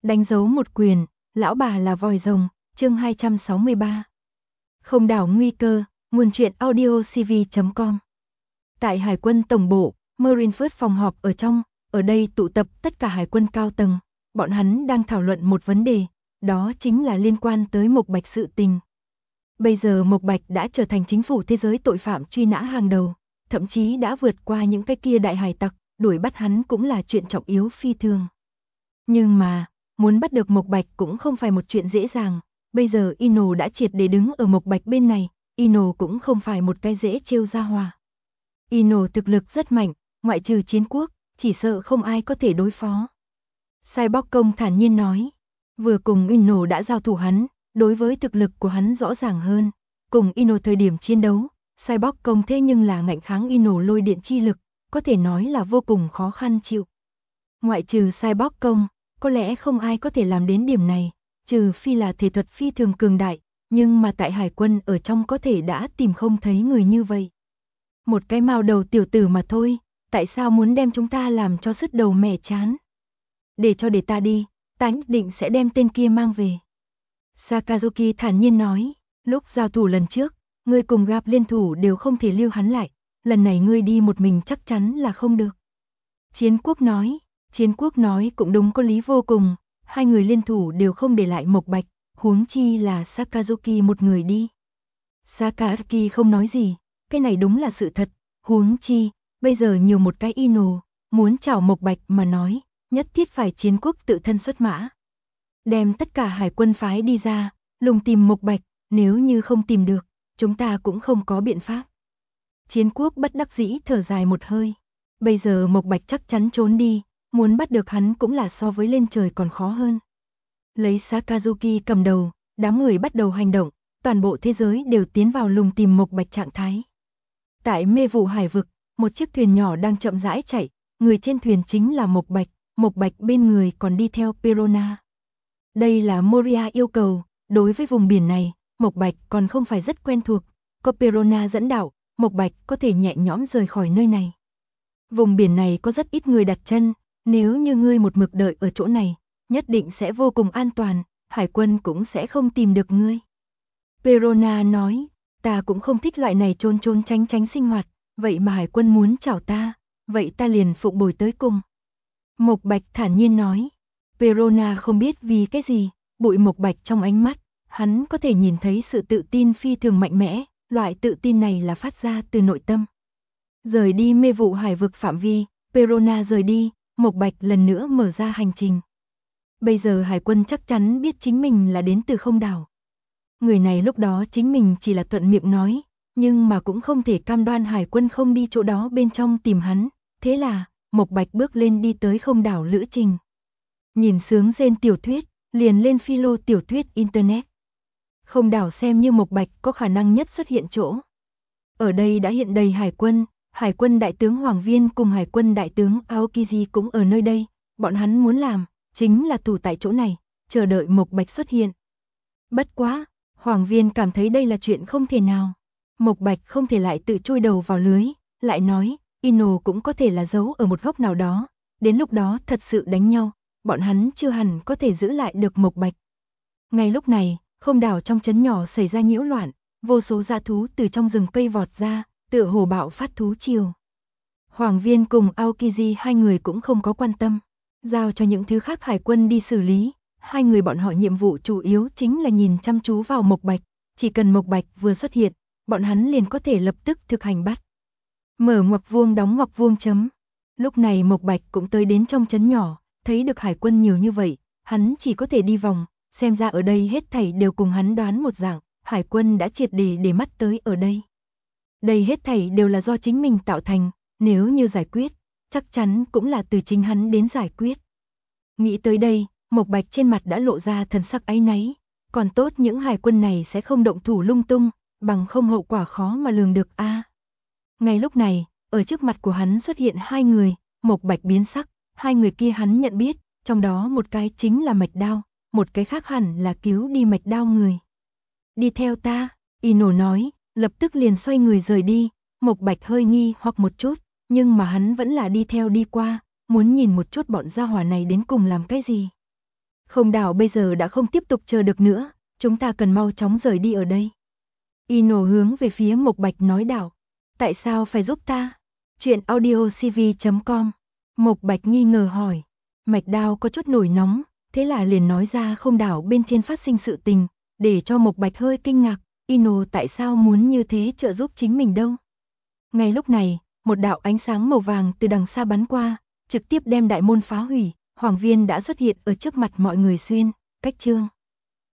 Đánh dấu một quyền, lão bà là vòi rồng, chương 263. Không đảo nguy cơ, nguồn truyện audio cv.com. Tại Hải quân tổng bộ, Marineford phòng họp ở đây tụ tập tất cả hải quân cao tầng, bọn hắn đang thảo luận một vấn đề, đó chính là liên quan tới Mộc Bạch sự tình. Bây giờ Mộc Bạch đã trở thành chính phủ thế giới tội phạm truy nã hàng đầu, thậm chí đã vượt qua những cái kia đại hải tặc, đuổi bắt hắn cũng là chuyện trọng yếu phi thường. Nhưng mà, muốn bắt được Mộc Bạch cũng không phải một chuyện dễ dàng, bây giờ Ino đã triệt để đứng ở Mộc Bạch bên này, Ino cũng không phải một cái dễ trêu ra hòa. Ino thực lực rất mạnh, ngoại trừ chiến quốc, chỉ sợ không ai có thể đối phó. Sai Bóc Công thản nhiên nói, vừa cùng Ino đã giao thủ hắn, đối với thực lực của hắn rõ ràng hơn, cùng Ino thời điểm chiến đấu, Sai Bóc Công thế nhưng là ngạnh kháng Ino lôi điện chi lực, có thể nói là vô cùng khó khăn chịu. Ngoại trừ Sai Bóc Công, có lẽ không ai có thể làm đến điểm này, trừ phi là thể thuật phi thường cường đại, nhưng mà tại hải quân ở trong có thể đã tìm không thấy người như vậy. Một cái mao đầu tiểu tử mà thôi, tại sao muốn đem chúng ta làm cho sứt đầu mẻ chán? Để ta đi, ta nhất định sẽ đem tên kia mang về. Sakazuki thản nhiên nói, lúc giao thủ lần trước, ngươi cùng gặp liên thủ đều không thể lưu hắn lại, lần này ngươi đi một mình chắc chắn là không được. Chiến quốc nói cũng đúng, có lý vô cùng, hai người liên thủ đều không để lại Mộc Bạch, huống chi là Sakazuki một người đi. Sakazuki không nói gì, cái này đúng là sự thật, huống chi, bây giờ nhiều một cái Ino, muốn chảo Mộc Bạch mà nói, nhất thiết phải chiến quốc tự thân xuất mã. Đem tất cả hải quân phái đi ra, lùng tìm Mộc Bạch, nếu như không tìm được, chúng ta cũng không có biện pháp. Chiến quốc bất đắc dĩ thở dài một hơi, bây giờ Mộc Bạch chắc chắn trốn đi, muốn bắt được hắn cũng là so với lên trời còn khó hơn. Lấy Sakazuki cầm đầu, đám người bắt đầu hành động, toàn bộ thế giới đều tiến vào lùng tìm Mộc Bạch trạng thái. Tại mê vụ hải vực, một chiếc thuyền nhỏ đang chậm rãi chạy, người trên thuyền chính là Mộc Bạch bên người còn đi theo Perona. Đây là Moria yêu cầu, đối với vùng biển này, Mộc Bạch còn không phải rất quen thuộc, có Perona dẫn đạo, Mộc Bạch có thể nhẹ nhõm rời khỏi nơi này. Vùng biển này có rất ít người đặt chân, nếu như ngươi một mực đợi ở chỗ này, nhất định sẽ vô cùng an toàn, hải quân cũng sẽ không tìm được ngươi. Perona nói, ta cũng không thích loại này trốn tránh sinh hoạt, vậy mà hải quân muốn chảo ta, vậy ta liền phụng bồi tới cùng. Mộc Bạch thản nhiên nói, Perona không biết vì cái gì, bụi Mộc Bạch trong ánh mắt, hắn có thể nhìn thấy sự tự tin phi thường mạnh mẽ, loại tự tin này là phát ra từ nội tâm. Rời đi mê vụ hải vực phạm vi, Perona rời đi, Mộc Bạch lần nữa mở ra hành trình. Bây giờ hải quân chắc chắn biết chính mình là đến từ không đảo. Người này lúc đó chính mình chỉ là thuận miệng nói, nhưng mà cũng không thể cam đoan hải quân không đi chỗ đó bên trong tìm hắn, thế là, Mộc Bạch bước lên đi tới không đảo lữ trình. Nhìn sướng rên tiểu thuyết, liền lên philo tiểu thuyết internet. Không đảo xem như Mộc Bạch có khả năng nhất xuất hiện chỗ. Ở đây đã hiện đầy hải quân đại tướng Hoàng Viên cùng hải quân đại tướng Aokiji cũng ở nơi đây, bọn hắn muốn làm, chính là thủ tại chỗ này, chờ đợi Mộc Bạch xuất hiện. Bất quá, Hoàng Viên cảm thấy đây là chuyện không thể nào. Mộc Bạch không thể lại tự chui đầu vào lưới, lại nói, Ino cũng có thể là giấu ở một góc nào đó, đến lúc đó thật sự đánh nhau, bọn hắn chưa hẳn có thể giữ lại được Mộc Bạch. Ngay lúc này, không đảo trong trấn nhỏ xảy ra nhiễu loạn, vô số dã thú từ trong rừng cây vọt ra, tựa hồ bạo phát thú triều. Hoàng Viên cùng Aokiji hai người cũng không có quan tâm, giao cho những thứ khác hải quân đi xử lý, hai người bọn họ nhiệm vụ chủ yếu chính là nhìn chăm chú vào Mộc Bạch, chỉ cần Mộc Bạch vừa xuất hiện, bọn hắn liền có thể lập tức thực hành bắt. Mở ngoặc vuông đóng ngoặc vuông chấm. Lúc này Mộc Bạch cũng tới đến trong trấn nhỏ, thấy được hải quân nhiều như vậy, hắn chỉ có thể đi vòng, xem ra ở đây hết thảy đều cùng hắn đoán một dạng, hải quân đã triệt để mắt tới ở đây. Đây hết thảy đều là do chính mình tạo thành, nếu như giải quyết, chắc chắn cũng là từ chính hắn đến giải quyết. Nghĩ tới đây, Mộc Bạch trên mặt đã lộ ra thần sắc áy náy, còn tốt những hải quân này sẽ không động thủ lung tung, bằng không hậu quả khó mà lường được a. Ngay lúc này, ở trước mặt của hắn xuất hiện hai người, Mộc Bạch biến sắc, hai người kia hắn nhận biết, trong đó một cái chính là Mạch Đao, một cái khác hẳn là cứu đi Mạch Đao người. Đi theo ta, Ino nói, lập tức liền xoay người rời đi, Mộc Bạch hơi nghi hoặc một chút, nhưng mà hắn vẫn là đi theo đi qua, muốn nhìn một chút bọn gia hỏa này đến cùng làm cái gì. Không đảo bây giờ đã không tiếp tục chờ được nữa, chúng ta cần mau chóng rời đi ở đây. Ino hướng về phía Mộc Bạch nói đảo. Tại sao phải giúp ta? Chuyện audiocv.com. Mộc Bạch nghi ngờ hỏi. Mạch Đao có chút nổi nóng, thế là liền nói ra không đảo bên trên phát sinh sự tình, để cho Mộc Bạch hơi kinh ngạc. Ino tại sao muốn như thế trợ giúp chính mình đâu? Ngay lúc này, một đạo ánh sáng màu vàng từ đằng xa bắn qua, trực tiếp đem đại môn phá hủy. Hoàng Viên đã xuất hiện ở trước mặt mọi người xuyên, cách chương.